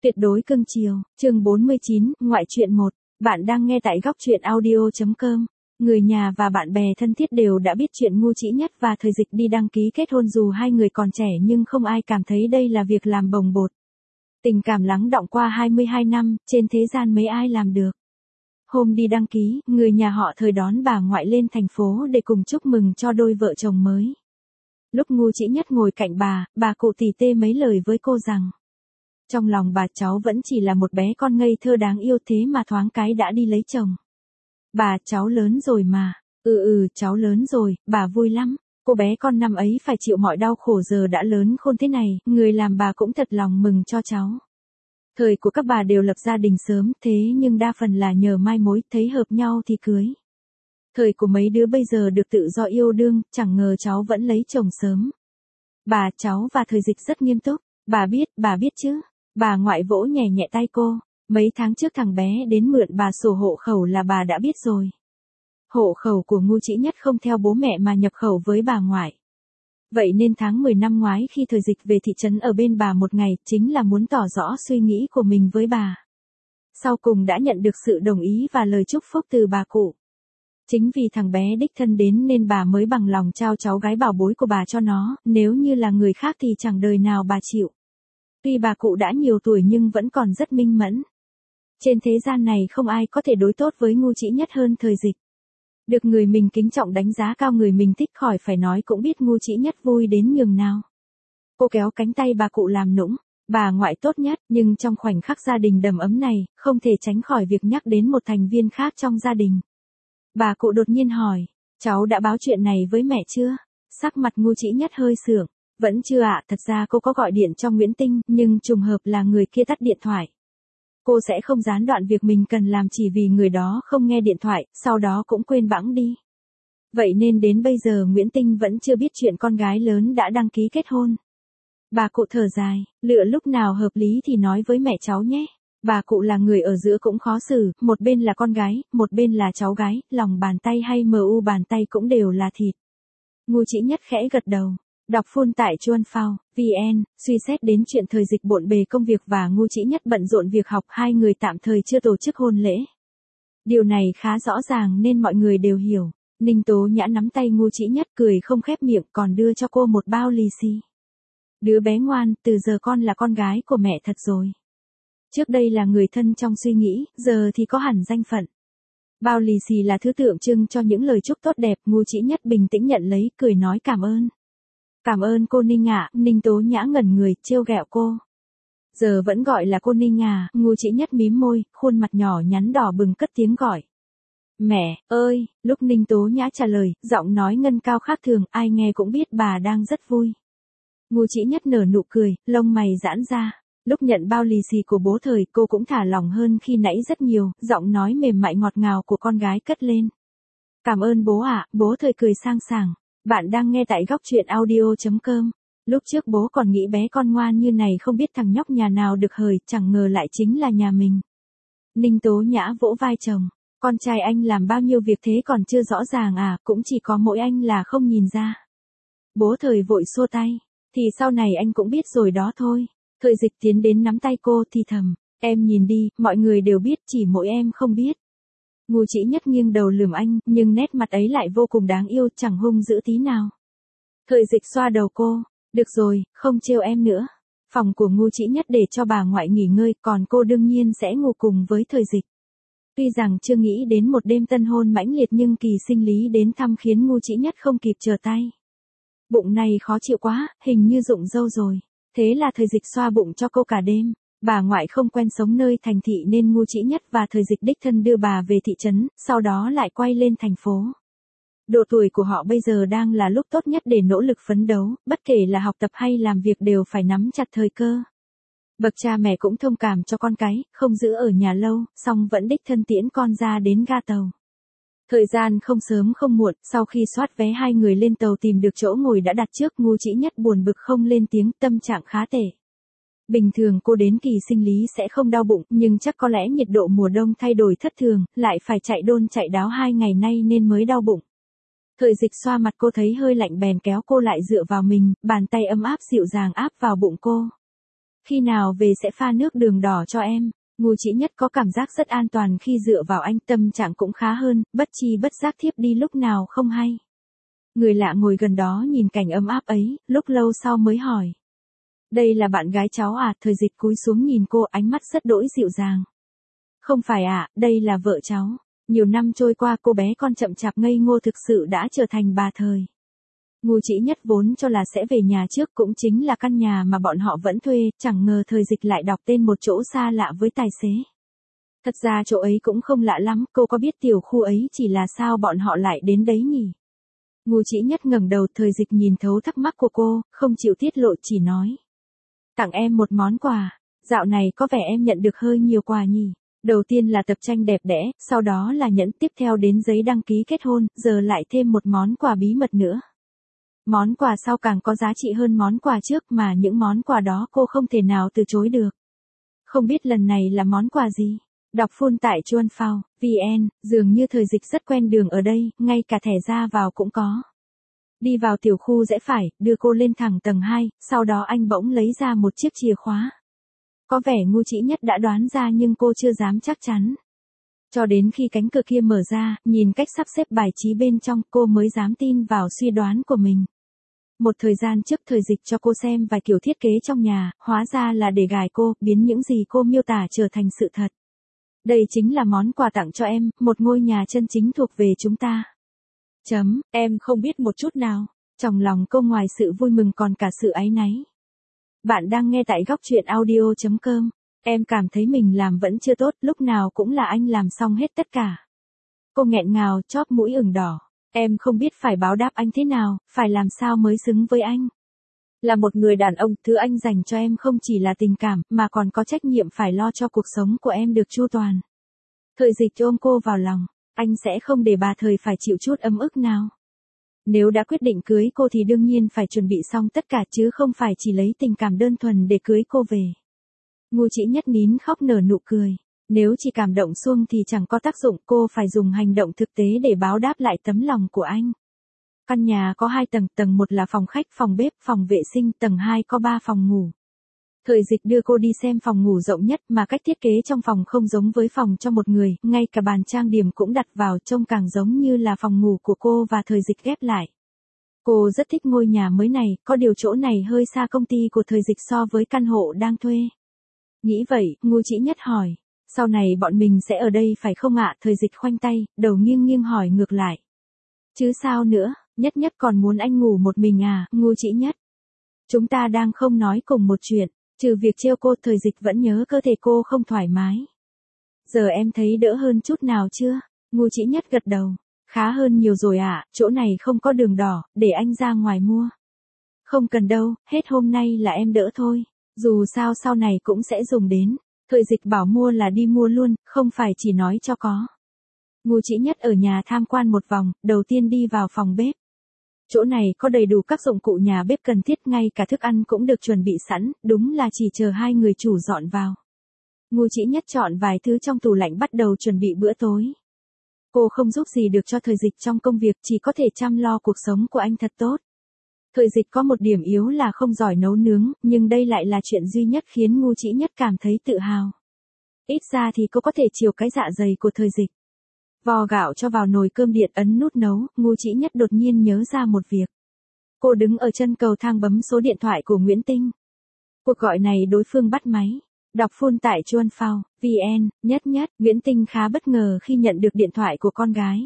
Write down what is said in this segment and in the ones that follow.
Tuyệt đối cưng chiều, chương 49, ngoại truyện 1. Bạn đang nghe tại góc truyện audio.com. Người nhà và bạn bè thân thiết đều đã biết chuyện Ngô Chí Nhất và Thời Dịch đi đăng ký kết hôn dù hai người còn trẻ, nhưng không ai cảm thấy đây là việc làm bồng bột. Tình cảm lắng đọng qua 22 năm, trên thế gian mấy ai làm được. Hôm đi đăng ký, người nhà họ Thời đón bà ngoại lên thành phố để cùng chúc mừng cho đôi vợ chồng mới. Lúc Ngô Chí Nhất ngồi cạnh bà cụ tỉ tê mấy lời với cô rằng: trong lòng bà cháu vẫn chỉ là một bé con ngây thơ đáng yêu, thế mà thoáng cái đã đi lấy chồng. Bà cháu lớn rồi mà. Cháu lớn rồi, bà vui lắm. Cô bé con năm ấy phải chịu mọi đau khổ, giờ đã lớn khôn thế này, người làm bà cũng thật lòng mừng cho cháu. Thời của các bà đều lập gia đình sớm, thế nhưng đa phần là nhờ mai mối, thấy hợp nhau thì cưới. Thời của mấy đứa bây giờ được tự do yêu đương, chẳng ngờ cháu vẫn lấy chồng sớm. Bà cháu và Thời Dịch rất nghiêm túc. Bà biết chứ. Bà ngoại vỗ nhẹ nhẹ tay cô. Mấy tháng trước thằng bé đến mượn bà sổ hộ khẩu là bà đã biết rồi. Hộ khẩu của Ngô Chí Nhất không theo bố mẹ mà nhập khẩu với bà ngoại. Vậy nên tháng 10 năm ngoái khi Thời Dịch về thị trấn ở bên bà một ngày, chính là muốn tỏ rõ suy nghĩ của mình với bà. Sau cùng đã nhận được sự đồng ý và lời chúc phúc từ bà cụ. Chính vì thằng bé đích thân đến nên bà mới bằng lòng trao cháu gái bảo bối của bà cho nó, nếu như là người khác thì chẳng đời nào bà chịu. Tuy bà cụ đã nhiều tuổi nhưng vẫn còn rất minh mẫn. Trên thế gian này không ai có thể đối tốt với Ngô Chí Nhất hơn Thời Dịch. Được người mình kính trọng đánh giá cao, người mình thích khỏi phải nói cũng biết Ngô Chí Nhất vui đến nhường nào. Cô kéo cánh tay bà cụ làm nũng: bà ngoại tốt nhất, nhưng trong khoảnh khắc gia đình đầm ấm này, không thể tránh khỏi việc nhắc đến một thành viên khác trong gia đình. Bà cụ đột nhiên hỏi: cháu đã báo chuyện này với mẹ chưa? Sắc mặt Ngô Chí Nhất hơi sượng: vẫn chưa ạ, thật ra cô có gọi điện cho Nguyễn Tinh, nhưng trùng hợp là người kia tắt điện thoại. Cô sẽ không gián đoạn việc mình cần làm chỉ vì người đó không nghe điện thoại, sau đó cũng quên bẵng đi. Vậy nên đến bây giờ Nguyễn Tinh vẫn chưa biết chuyện con gái lớn đã đăng ký kết hôn. Bà cụ thở dài: lựa lúc nào hợp lý thì nói với mẹ cháu nhé. Bà cụ là người ở giữa cũng khó xử, một bên là con gái, một bên là cháu gái, lòng bàn tay hay mu bàn tay cũng đều là thịt. Ngô Chí Nhất khẽ gật đầu. Đọc full tại chuanphao.vn, suy xét đến chuyện Thời Dịch bộn bề công việc và Ngô Chí Nhất bận rộn việc học, hai người tạm thời chưa tổ chức hôn lễ. Điều này khá rõ ràng nên mọi người đều hiểu. Ninh Tố Nhã nắm tay Ngô Chí Nhất cười không khép miệng, còn đưa cho cô một bao lì xì. Đứa bé ngoan, từ giờ con là con gái của mẹ thật rồi. Trước đây là người thân trong suy nghĩ, giờ thì có hẳn danh phận. Bao lì xì là thứ tượng trưng cho những lời chúc tốt đẹp. Ngô Chí Nhất bình tĩnh nhận lấy, cười nói cảm ơn. Cảm ơn cô Ninh ạ. Ninh Tố Nhã ngẩn người, trêu ghẹo cô. Giờ vẫn gọi là cô Ninh à? Ngô Chí Nhất mím môi, khuôn mặt nhỏ nhắn đỏ bừng cất tiếng gọi. Mẹ ơi! Lúc Ninh Tố Nhã trả lời, giọng nói ngân cao khác thường, ai nghe cũng biết bà đang rất vui. Ngô Chí Nhất nở nụ cười, lông mày giãn ra. Lúc nhận bao lì xì của bố Thời, cô cũng thả lỏng hơn khi nãy rất nhiều, giọng nói mềm mại ngọt ngào của con gái cất lên. Cảm ơn bố ạ. Bố Thời cười sang sảng. Bạn đang nghe tại góc truyện audio.com. Lúc trước bố còn nghĩ bé con ngoan như này không biết thằng nhóc nhà nào được hời, chẳng ngờ lại chính là nhà mình. Ninh Tố Nhã vỗ vai chồng. Con trai anh làm bao nhiêu việc thế còn chưa rõ ràng à? Cũng chỉ có mỗi anh là không nhìn ra. Bố Thời vội xua tay. Thì sau này anh cũng biết rồi đó thôi. Thời Dịch tiến đến nắm tay cô thì thầm. Em nhìn đi, mọi người đều biết, chỉ mỗi em không biết. Ngô Chí Nhất nghiêng đầu lườm anh, nhưng nét mặt ấy lại vô cùng đáng yêu, chẳng hung dữ tí nào. Thời Dịch xoa đầu cô. Được rồi, không trêu em nữa. Phòng của Ngô Chí Nhất để cho bà ngoại nghỉ ngơi, còn cô đương nhiên sẽ ngủ cùng với Thời Dịch. Tuy rằng chưa nghĩ đến một đêm tân hôn mãnh liệt nhưng kỳ sinh lý đến thăm khiến Ngô Chí Nhất không kịp trở tay. Bụng này khó chịu quá, hình như rụng râu rồi. Thế là Thời Dịch xoa bụng cho cô cả đêm. Bà ngoại không quen sống nơi thành thị nên Ngô Chí Nhất và Thời Dịch đích thân đưa bà về thị trấn, sau đó lại quay lên thành phố. Độ tuổi của họ bây giờ đang là lúc tốt nhất để nỗ lực phấn đấu, bất kể là học tập hay làm việc đều phải nắm chặt thời cơ. Bậc cha mẹ cũng thông cảm cho con cái, không giữ ở nhà lâu, song vẫn đích thân tiễn con ra đến ga tàu. Thời gian không sớm không muộn, sau khi soát vé hai người lên tàu tìm được chỗ ngồi đã đặt trước, Ngô Chí Nhất buồn bực không lên tiếng, tâm trạng khá tệ. Bình thường cô đến kỳ sinh lý sẽ không đau bụng, nhưng chắc có lẽ nhiệt độ mùa đông thay đổi thất thường, lại phải chạy đôn chạy đáo 2 ngày nay nên mới đau bụng. Thời Dịch xoa mặt cô thấy hơi lạnh bèn kéo cô lại dựa vào mình, bàn tay ấm áp dịu dàng áp vào bụng cô. Khi nào về sẽ pha nước đường đỏ cho em. Ngô Chỉ Nhất có cảm giác rất an toàn khi dựa vào anh, tâm trạng cũng khá hơn, bất chi bất giác thiếp đi lúc nào không hay. Người lạ ngồi gần đó nhìn cảnh ấm áp ấy, lúc lâu sau mới hỏi. Đây là bạn gái cháu à? Thời Dịch cúi xuống nhìn cô, ánh mắt rất đỗi dịu dàng. Không phải ạ, đây là vợ cháu. Nhiều năm trôi qua cô bé con chậm chạp ngây ngô thực sự đã trở thành bà thời. Ngô Chỉ Nhất vốn cho là sẽ về nhà trước, cũng chính là căn nhà mà bọn họ vẫn thuê, chẳng ngờ Thời Dịch lại đọc tên một chỗ xa lạ với tài xế. Thật ra chỗ ấy cũng không lạ lắm, cô có biết tiểu khu ấy chỉ là sao bọn họ lại đến đấy nhỉ? Ngô Chỉ Nhất ngẩng đầu, Thời Dịch nhìn thấu thắc mắc của cô, không chịu tiết lộ, chỉ nói. Tặng em một món quà, dạo này có vẻ em nhận được hơi nhiều quà nhỉ? Đầu tiên là tập tranh đẹp đẽ, sau đó là nhẫn, tiếp theo đến giấy đăng ký kết hôn, giờ lại thêm một món quà bí mật nữa. Món quà sau càng có giá trị hơn món quà trước, mà những món quà đó cô không thể nào từ chối được. Không biết lần này là món quà gì? Đọc full tại chuanphao.vn, dường như Thời Dịch rất quen đường ở đây, ngay cả thẻ ra vào cũng có. Đi vào tiểu khu rẽ phải, đưa cô lên thẳng tầng 2, sau đó anh bỗng lấy ra một chiếc chìa khóa. Có vẻ Ngô Chỉ Nhất đã đoán ra nhưng cô chưa dám chắc chắn. Cho đến khi cánh cửa kia mở ra, nhìn cách sắp xếp bài trí bên trong, cô mới dám tin vào suy đoán của mình. Một thời gian trước Thời Dịch cho cô xem vài kiểu thiết kế trong nhà, hóa ra là để gài cô, biến những gì cô miêu tả trở thành sự thật. Đây chính là món quà tặng cho em, một ngôi nhà chân chính thuộc về chúng ta. Em không biết một chút nào. Trong lòng cô ngoài sự vui mừng còn cả sự áy náy. Bạn đang nghe tại góc truyện audio.com. Em cảm thấy mình làm vẫn chưa tốt, lúc nào cũng là anh làm xong hết tất cả. Cô nghẹn ngào, chóp mũi ửng đỏ. Em không biết phải báo đáp anh thế nào, phải làm sao mới xứng với anh. Là một người đàn ông, thứ anh dành cho em không chỉ là tình cảm, mà còn có trách nhiệm phải lo cho cuộc sống của em được chu toàn. Thời Dịch ôm cô vào lòng, anh sẽ không để bà Thời phải chịu chút ấm ức nào. Nếu đã quyết định cưới cô thì đương nhiên phải chuẩn bị xong tất cả chứ không phải chỉ lấy tình cảm đơn thuần để cưới cô về. Ngô Chỉ Nhất nín khóc nở nụ cười. Nếu chỉ cảm động suông thì chẳng có tác dụng, cô phải dùng hành động thực tế để báo đáp lại tấm lòng của anh. Căn nhà có 2 tầng, tầng 1 là phòng khách, phòng bếp, phòng vệ sinh, tầng 2 có 3 phòng ngủ. Thời Dịch đưa cô đi xem phòng ngủ rộng nhất, mà cách thiết kế trong phòng không giống với phòng cho một người, ngay cả bàn trang điểm cũng đặt vào, trông càng giống như là phòng ngủ của cô và Thời Dịch ghép lại. Cô rất thích ngôi nhà mới này, có điều chỗ này hơi xa công ty của Thời Dịch so với căn hộ đang thuê. Nghĩ vậy, Ngô Chỉ Nhất hỏi, sau này bọn mình sẽ ở đây phải không ạ? Thời Dịch khoanh tay, đầu nghiêng nghiêng hỏi ngược lại. Chứ sao nữa, Nhất Nhất còn muốn anh ngủ một mình à? Ngô Chỉ Nhất. Chúng ta đang không nói cùng một chuyện, trừ việc trêu cô. Thời Dịch vẫn nhớ cơ thể cô không thoải mái. Giờ em thấy đỡ hơn chút nào chưa? Ngô Chỉ Nhất gật đầu. Khá hơn nhiều rồi ạ, chỗ này không có đường đỏ, để anh ra ngoài mua. Không cần đâu, hết hôm nay là em đỡ thôi. Dù sao sau này cũng sẽ dùng đến. Thời Dịch bảo mua là đi mua luôn, không phải chỉ nói cho có. Ngô Chỉ Nhất ở nhà tham quan một vòng, đầu tiên đi vào phòng bếp. Chỗ này có đầy đủ các dụng cụ nhà bếp cần thiết, ngay cả thức ăn cũng được chuẩn bị sẵn, đúng là chỉ chờ 2 người chủ dọn vào. Ngô Chỉ Nhất chọn vài thứ trong tủ lạnh bắt đầu chuẩn bị bữa tối. Cô không giúp gì được cho Thời Dịch trong công việc, chỉ có thể chăm lo cuộc sống của anh thật tốt. Thời Dịch có một điểm yếu là không giỏi nấu nướng, nhưng đây lại là chuyện duy nhất khiến Ngô Chỉ Nhất cảm thấy tự hào. Ít ra thì cô có thể chiều cái dạ dày của Thời Dịch. Vò gạo cho vào nồi cơm điện, ấn nút nấu. Ngô Chỉ Nhất đột nhiên nhớ ra một việc. Cô đứng ở chân cầu thang bấm số điện thoại của Nguyễn Tinh. Cuộc gọi này đối phương bắt máy. Đọc full tại chuanphao.vn, Nhất, Nguyễn Tinh khá bất ngờ khi nhận được điện thoại của con gái.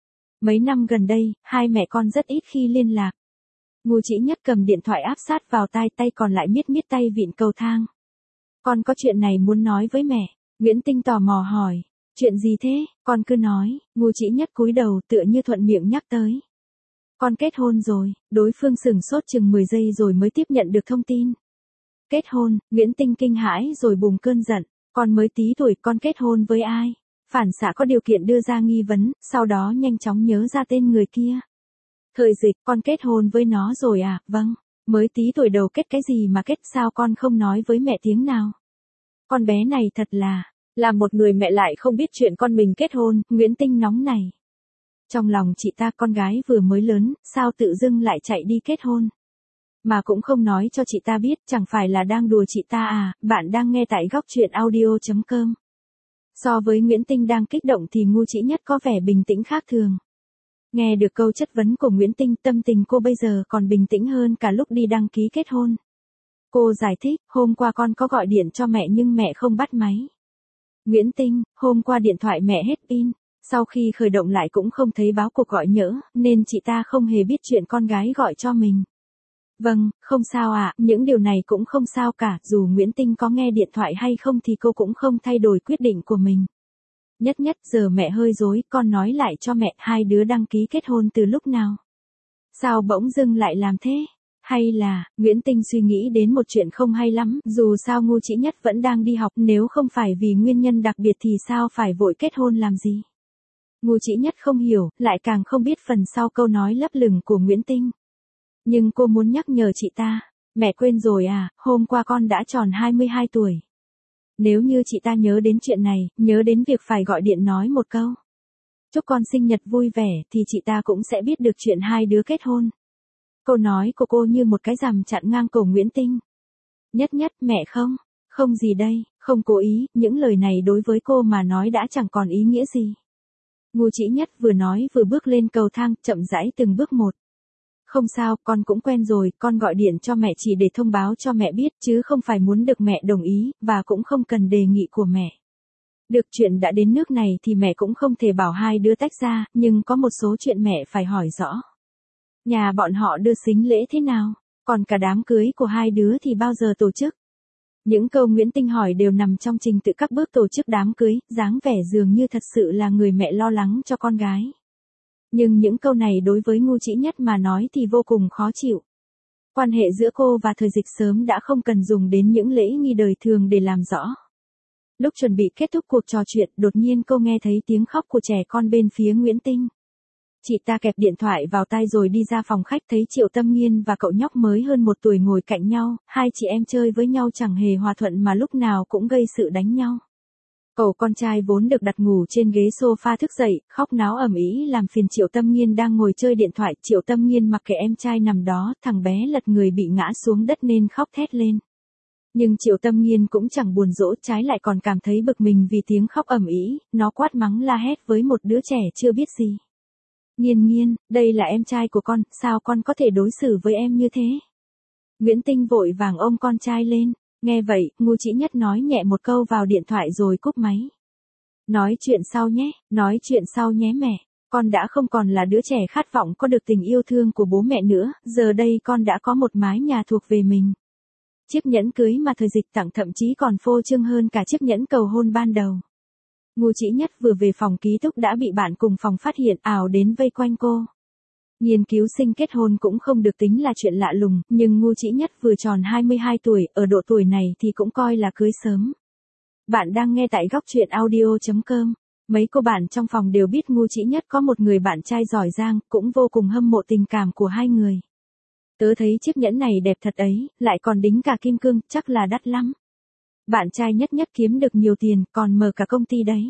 Mấy năm gần đây, hai mẹ con rất ít khi liên lạc. Ngô Chỉ Nhất cầm điện thoại áp sát vào tai, tay còn lại miết tay vịn cầu thang. Con có chuyện này muốn nói với mẹ. Nguyễn Tinh tò mò hỏi. Chuyện gì thế, con cứ nói. Ngô Chỉ Nhất cúi đầu tựa như thuận miệng nhắc tới. Con kết hôn rồi. Đối phương sửng sốt chừng 10 giây rồi mới tiếp nhận được thông tin. Kết hôn, Nguyễn Tinh kinh hãi rồi bùng cơn giận. Con mới tí tuổi, con kết hôn với ai? Phản xạ có điều kiện đưa ra nghi vấn, sau đó nhanh chóng nhớ ra tên người kia. Thời Dịch, con kết hôn với nó rồi à? Vâng, mới tí tuổi đầu kết cái gì mà kết, sao con không nói với mẹ tiếng nào? Con bé này thật là một người mẹ lại không biết chuyện con mình kết hôn. Nguyễn Tinh nóng này. Trong lòng chị ta, con gái vừa mới lớn, sao tự dưng lại chạy đi kết hôn? Mà cũng không nói cho chị ta biết, chẳng phải là đang đùa chị ta à, bạn đang nghe tại góc truyện audio.com. So với Nguyễn Tinh đang kích động thì Ngu Chỉ Nhất có vẻ bình tĩnh khác thường. Nghe được câu chất vấn của Nguyễn Tinh, tâm tình cô bây giờ còn bình tĩnh hơn cả lúc đi đăng ký kết hôn. Cô giải thích, hôm qua con có gọi điện cho mẹ nhưng mẹ không bắt máy. Nguyễn Tinh, hôm qua điện thoại mẹ hết pin, sau khi khởi động lại cũng không thấy báo cuộc gọi nhỡ, nên chị ta không hề biết chuyện con gái gọi cho mình. Vâng, không sao ạ, những điều này cũng không sao cả, dù Nguyễn Tinh có nghe điện thoại hay không thì cô cũng không thay đổi quyết định của mình. Nhất giờ mẹ hơi rối, con nói lại cho mẹ, hai đứa đăng ký kết hôn từ lúc nào? Sao bỗng dưng lại làm thế? Hay là, Nguyễn Tinh suy nghĩ đến một chuyện không hay lắm, dù sao Ngu Chỉ Nhất vẫn đang đi học, nếu không phải vì nguyên nhân đặc biệt thì sao phải vội kết hôn làm gì? Ngu Chỉ Nhất không hiểu, lại càng không biết phần sau câu nói lấp lửng của Nguyễn Tinh. Nhưng cô muốn nhắc nhở chị ta, mẹ quên rồi à, hôm qua con đã tròn 22 tuổi. Nếu như chị ta nhớ đến chuyện này, nhớ đến việc phải gọi điện nói một câu chúc con sinh nhật vui vẻ thì chị ta cũng sẽ biết được chuyện hai đứa kết hôn. Câu nói của cô như một cái rằm chặn ngang cổ Nguyễn Tinh. Nhất, mẹ không gì đây, không cố ý, những lời này đối với cô mà nói đã chẳng còn ý nghĩa gì. Ngu Chỉ Nhất vừa nói vừa bước lên cầu thang, chậm rãi từng bước một. Không sao, con cũng quen rồi, con gọi điện cho mẹ chỉ để thông báo cho mẹ biết, chứ không phải muốn được mẹ đồng ý, và cũng không cần đề nghị của mẹ. Được, chuyện đã đến nước này thì mẹ cũng không thể bảo hai đứa tách ra, nhưng có một số chuyện mẹ phải hỏi rõ. Nhà bọn họ đưa sính lễ thế nào? Còn cả đám cưới của hai đứa thì bao giờ tổ chức? Những câu Nguyễn Tinh hỏi đều nằm trong trình tự các bước tổ chức đám cưới, dáng vẻ dường như thật sự là người mẹ lo lắng cho con gái. Nhưng những câu này đối với Ngu Chỉ Nhất mà nói thì vô cùng khó chịu. Quan hệ giữa cô và Thời Dịch sớm đã không cần dùng đến những lễ nghi đời thường để làm rõ. Lúc chuẩn bị kết thúc cuộc trò chuyện, đột nhiên cô nghe thấy tiếng khóc của trẻ con bên phía Nguyễn Tinh. Chị ta kẹp điện thoại vào tai rồi đi ra phòng khách, thấy Triệu Tâm Nghiên và cậu nhóc mới hơn 1 tuổi ngồi cạnh nhau, hai chị em chơi với nhau chẳng hề hòa thuận mà lúc nào cũng gây sự đánh nhau. Cậu con trai vốn được đặt ngủ trên ghế sofa thức dậy, khóc náo ầm ĩ làm phiền Triệu Tâm Nghiên đang ngồi chơi điện thoại. Triệu Tâm Nghiên mặc kệ em trai nằm đó, thằng bé lật người bị ngã xuống đất nên khóc thét lên. Nhưng Triệu Tâm Nghiên cũng chẳng buồn dỗ, trái lại còn cảm thấy bực mình vì tiếng khóc ầm ĩ, nó quát mắng la hét với một đứa trẻ chưa biết gì. Nghiên, đây là em trai của con, sao con có thể đối xử với em như thế? Nguyễn Tinh vội vàng ôm con trai lên. Nghe vậy, Ngu Chỉ Nhất nói nhẹ một câu vào điện thoại rồi cúp máy. Nói chuyện sau nhé mẹ. Con đã không còn là đứa trẻ khát vọng có được tình yêu thương của bố mẹ nữa, giờ đây con đã có một mái nhà thuộc về mình. Chiếc nhẫn cưới mà Thời Dịch tặng thậm chí còn phô trương hơn cả chiếc nhẫn cầu hôn ban đầu. Ngu Chỉ Nhất vừa về phòng ký túc đã bị bạn cùng phòng phát hiện, ảo đến vây quanh cô. Nghiên cứu sinh kết hôn cũng không được tính là chuyện lạ lùng, nhưng Ngu Chỉ Nhất vừa tròn 22 tuổi, ở độ tuổi này thì cũng coi là cưới sớm. Bạn đang nghe tại góc truyện audio.com. Mấy cô bạn trong phòng đều biết Ngu Chỉ Nhất có một người bạn trai giỏi giang, cũng vô cùng hâm mộ tình cảm của hai người. Tớ thấy chiếc nhẫn này đẹp thật ấy, lại còn đính cả kim cương, chắc là đắt lắm. Bạn trai Nhất kiếm được nhiều tiền, còn mở cả công ty đấy.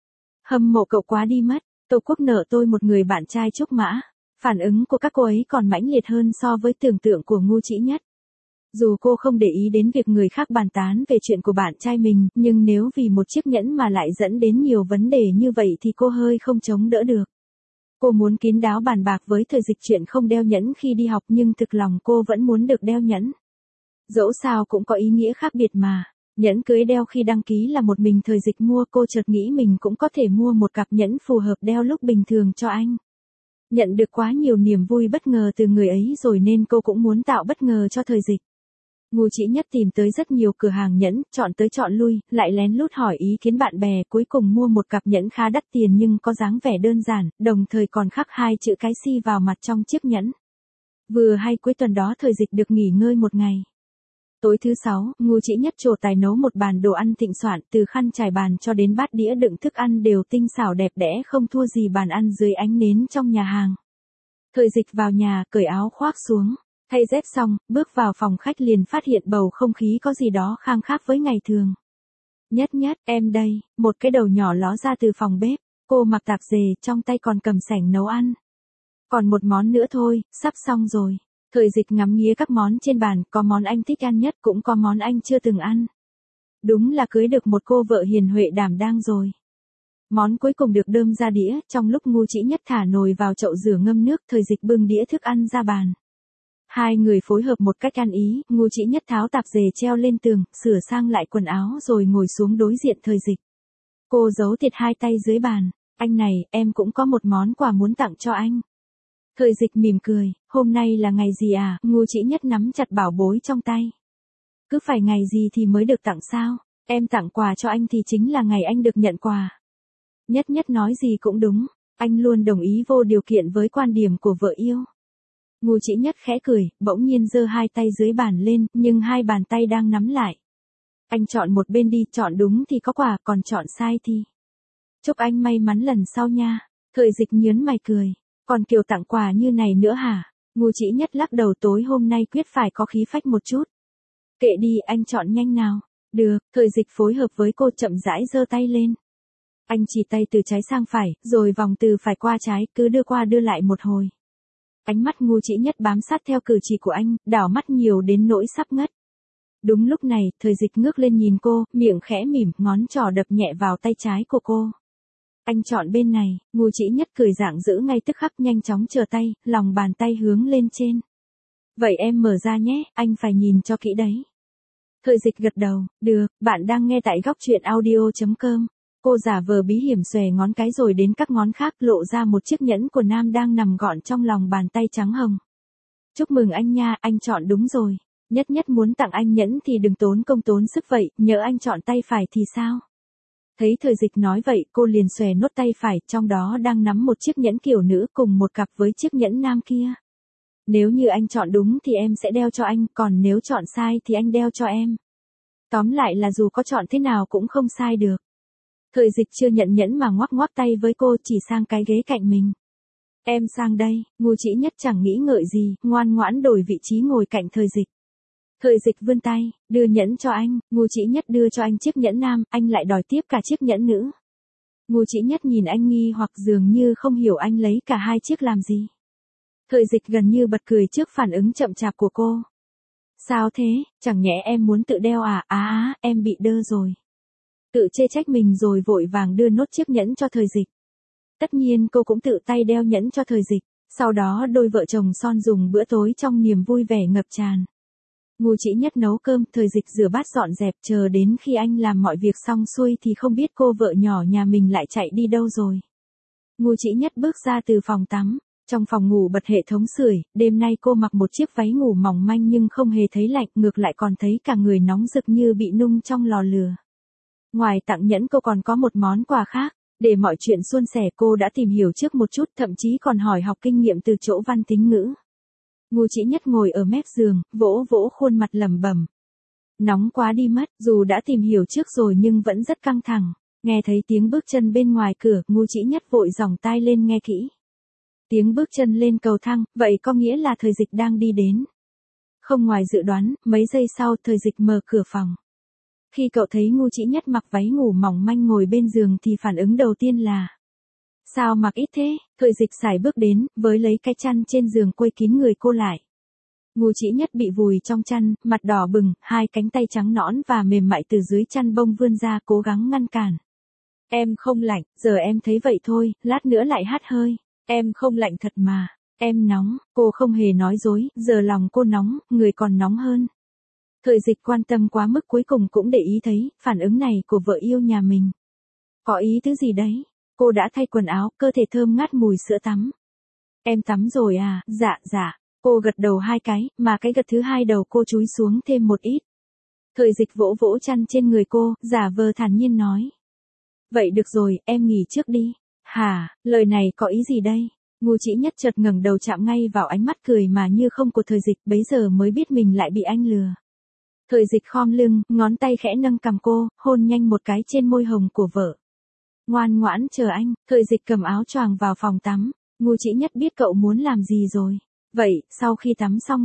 Hâm mộ cậu quá đi mất, Tô Quốc nợ tôi một người bạn trai trúc mã. Phản ứng của các cô ấy còn mãnh liệt hơn so với tưởng tượng của Ngu Chỉ Nhất. Dù cô không để ý đến việc người khác bàn tán về chuyện của bạn trai mình, nhưng nếu vì một chiếc nhẫn mà lại dẫn đến nhiều vấn đề như vậy thì cô hơi không chống đỡ được. Cô muốn kín đáo bàn bạc với Thời Dịch chuyện không đeo nhẫn khi đi học, nhưng thực lòng cô vẫn muốn được đeo nhẫn. Dẫu sao cũng có ý nghĩa khác biệt mà. Nhẫn cưới đeo khi đăng ký là một mình Thời Dịch mua, cô chợt nghĩ mình cũng có thể mua một cặp nhẫn phù hợp đeo lúc bình thường cho anh. Nhận được quá nhiều niềm vui bất ngờ từ người ấy rồi nên cô cũng muốn tạo bất ngờ cho Thời Dịch. Ngu Chỉ Nhất tìm tới rất nhiều cửa hàng nhẫn, chọn tới chọn lui, lại lén lút hỏi ý kiến bạn bè, cuối cùng mua một cặp nhẫn khá đắt tiền nhưng có dáng vẻ đơn giản, đồng thời còn khắc 2 chữ cái Si vào mặt trong chiếc nhẫn. Vừa hay cuối tuần đó Thời Dịch được nghỉ ngơi một ngày. Tối thứ 6, Ngu Chỉ Nhất trổ tài nấu một bàn đồ ăn thịnh soạn, từ khăn trải bàn cho đến bát đĩa đựng thức ăn đều tinh xảo đẹp đẽ không thua gì bàn ăn dưới ánh nến trong nhà hàng. Thời Dịch vào nhà, cởi áo khoác xuống, thay dép xong, bước vào phòng khách liền phát hiện bầu không khí có gì đó khang khác với ngày thường. Nhất, em đây, một cái đầu nhỏ ló ra từ phòng bếp, cô mặc tạp dề, trong tay còn cầm sảnh nấu ăn. Còn một món nữa thôi, sắp xong rồi. Thời dịch ngắm nghía các món trên bàn, có món anh thích ăn nhất cũng có món anh chưa từng ăn. Đúng là cưới được một cô vợ hiền huệ đảm đang rồi. Món cuối cùng được đơm ra đĩa, trong lúc Ngô Chỉ Nhất thả nồi vào chậu rửa ngâm nước, Thời dịch bưng đĩa thức ăn ra bàn. Hai người phối hợp một cách ăn ý, Ngô Chỉ Nhất tháo tạp dề treo lên tường, sửa sang lại quần áo rồi ngồi xuống đối diện Thời dịch. Cô giấu thiệt hai tay dưới bàn. Anh này, em cũng có một món quà muốn tặng cho anh. Thời dịch mỉm cười, hôm nay là ngày gì à? Ngô Chỉ Nhất nắm chặt bảo bối trong tay. Cứ phải ngày gì thì mới được tặng sao? Em tặng quà cho anh thì chính là ngày anh được nhận quà. Nhất Nhất nói gì cũng đúng, anh luôn đồng ý vô điều kiện với quan điểm của vợ yêu. Ngô Chỉ Nhất khẽ cười, bỗng nhiên giơ hai tay dưới bàn lên, nhưng hai bàn tay đang nắm lại. Anh chọn một bên đi, chọn đúng thì có quà, còn chọn sai thì... Chúc anh may mắn lần sau nha. Thời dịch nhớn mày cười, còn kiểu tặng quà như này nữa hả? Ngô Chỉ Nhất lắc đầu, tối hôm nay quyết phải có khí phách một chút. Kệ đi, anh chọn nhanh nào. Được, Thời dịch phối hợp với cô chậm rãi giơ tay lên. Anh chỉ tay từ trái sang phải, rồi vòng từ phải qua trái, cứ đưa qua đưa lại một hồi. Ánh mắt Ngô Chỉ Nhất bám sát theo cử chỉ của anh, đảo mắt nhiều đến nỗi sắp ngất. Đúng lúc này, Thời dịch ngước lên nhìn cô, miệng khẽ mỉm, ngón trỏ đập nhẹ vào tay trái của cô. Anh chọn bên này. Ngô Chỉ Nhất cười rạng rỡ ngay tức khắc, nhanh chóng chờ tay, lòng bàn tay hướng lên trên. Vậy em mở ra nhé, anh phải nhìn cho kỹ đấy. Thời dịch gật đầu, được, bạn đang nghe tại góc truyện audio.com. Cô giả vờ bí hiểm xòe ngón cái rồi đến các ngón khác, lộ ra một chiếc nhẫn của nam đang nằm gọn trong lòng bàn tay trắng hồng. Chúc mừng anh nha, anh chọn đúng rồi. Nhất Nhất muốn tặng anh nhẫn thì đừng tốn công tốn sức vậy, nhỡ anh chọn tay phải thì sao? Thấy Thời dịch nói vậy, cô liền xòe nốt tay phải, trong đó đang nắm một chiếc nhẫn kiểu nữ cùng một cặp với chiếc nhẫn nam kia. Nếu như anh chọn đúng thì em sẽ đeo cho anh, còn nếu chọn sai thì anh đeo cho em. Tóm lại là dù có chọn thế nào cũng không sai được. Thời dịch chưa nhận nhẫn mà ngoắc ngoắc tay với cô, chỉ sang cái ghế cạnh mình. Em sang đây. Ngô Chỉ Nhất chẳng nghĩ ngợi gì, ngoan ngoãn đổi vị trí ngồi cạnh Thời dịch. Thời dịch vươn tay, đưa nhẫn cho anh. Ngô Chỉ Nhất đưa cho anh chiếc nhẫn nam, anh lại đòi tiếp cả chiếc nhẫn nữ. Ngô Chỉ Nhất nhìn anh nghi hoặc, dường như không hiểu anh lấy cả hai chiếc làm gì. Thời dịch gần như bật cười trước phản ứng chậm chạp của cô. Sao thế, chẳng nhẽ em muốn tự đeo à? Em bị đơ rồi. Tự chê trách mình rồi vội vàng đưa nốt chiếc nhẫn cho Thời dịch. Tất nhiên cô cũng tự tay đeo nhẫn cho Thời dịch. Sau đó đôi vợ chồng son dùng bữa tối trong niềm vui vẻ ngập tràn. Ngô Chỉ Nhất nấu cơm, Thời dịch rửa bát dọn dẹp, chờ đến khi anh làm mọi việc xong xuôi thì không biết cô vợ nhỏ nhà mình lại chạy đi đâu rồi. Ngô Chỉ Nhất bước ra từ phòng tắm. Trong phòng ngủ bật hệ thống sưởi, đêm nay cô mặc một chiếc váy ngủ mỏng manh nhưng không hề thấy lạnh, ngược lại còn thấy cả người nóng rực như bị nung trong lò lửa. Ngoài tặng nhẫn cô còn có một món quà khác. Để mọi chuyện suôn sẻ cô đã tìm hiểu trước một chút, thậm chí còn hỏi học kinh nghiệm từ chỗ Văn Tính Ngữ. Ngô Chỉ Nhất ngồi ở mép giường, vỗ vỗ khuôn mặt lẩm bẩm. Nóng quá đi mất, dù đã tìm hiểu trước rồi nhưng vẫn rất căng thẳng. Nghe thấy tiếng bước chân bên ngoài cửa, Ngô Chỉ Nhất vội giòng tai lên nghe kỹ. Tiếng bước chân lên cầu thang, vậy có nghĩa là Thời dịch đang đi đến. Không ngoài dự đoán, mấy giây sau Thời dịch mở cửa phòng. Khi cậu thấy Ngô Chỉ Nhất mặc váy ngủ mỏng manh ngồi bên giường thì phản ứng đầu tiên là: sao mặc ít thế? Thời dịch sải bước đến, với lấy cái chăn trên giường quây kín người cô lại. Ngô Chỉ Nhất bị vùi trong chăn, mặt đỏ bừng, hai cánh tay trắng nõn và mềm mại từ dưới chăn bông vươn ra cố gắng ngăn cản. Em không lạnh, giờ em thấy vậy thôi, lát nữa lại hắt hơi. Em không lạnh thật mà. Em nóng, cô không hề nói dối, giờ lòng cô nóng, người còn nóng hơn. Thời dịch quan tâm quá mức cuối cùng cũng để ý thấy, phản ứng này của vợ yêu nhà mình. Có ý thứ gì đấy? Cô đã thay quần áo, cơ thể thơm ngát mùi sữa tắm. Em tắm rồi à? Dạ. Cô gật đầu hai cái, mà cái gật thứ hai đầu cô chúi xuống thêm một ít. Thời dịch vỗ vỗ chăn trên người cô, giả vờ thản nhiên nói. Vậy được rồi, em nghỉ trước đi. Hả, lời này có ý gì đây? Ngô Chỉ Nhất chợt ngẩng đầu chạm ngay vào ánh mắt cười mà như không của Thời dịch, bấy giờ mới biết mình lại bị anh lừa. Thời dịch khom lưng, ngón tay khẽ nâng cằm cô, hôn nhanh một cái trên môi hồng của vợ. Ngoan ngoãn chờ anh. Thời dịch cầm áo choàng vào phòng tắm. Ngô Chỉ Nhất biết cậu muốn làm gì rồi. Vậy, sau khi tắm xong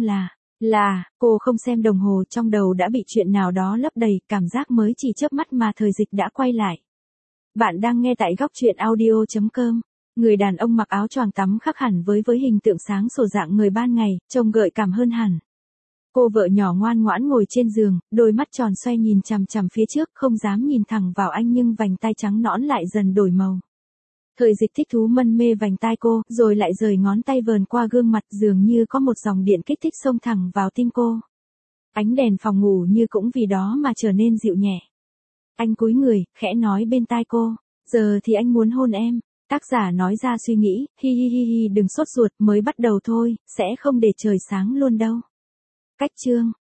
cô không xem đồng hồ, trong đầu đã bị chuyện nào đó lấp đầy, cảm giác mới chỉ chớp mắt mà Thời dịch đã quay lại. Bạn đang nghe tại góc truyện audio.com. Người đàn ông mặc áo choàng tắm khác hẳn với hình tượng sáng sủa dạng người ban ngày, trông gợi cảm hơn hẳn. Cô vợ nhỏ ngoan ngoãn ngồi trên giường, đôi mắt tròn xoay nhìn chằm chằm phía trước, không dám nhìn thẳng vào anh nhưng vành tai trắng nõn lại dần đổi màu. Thời Dịch thích thú mân mê vành tai cô, rồi lại rời ngón tay vờn qua gương mặt, dường như có một dòng điện kích thích xông thẳng vào tim cô. Ánh đèn phòng ngủ như cũng vì đó mà trở nên dịu nhẹ. Anh cúi người, khẽ nói bên tai cô, giờ thì anh muốn hôn em. Tác giả nói ra suy nghĩ, hi hi hi hi, đừng sốt ruột, mới bắt đầu thôi, sẽ không để trời sáng luôn đâu. Cách chương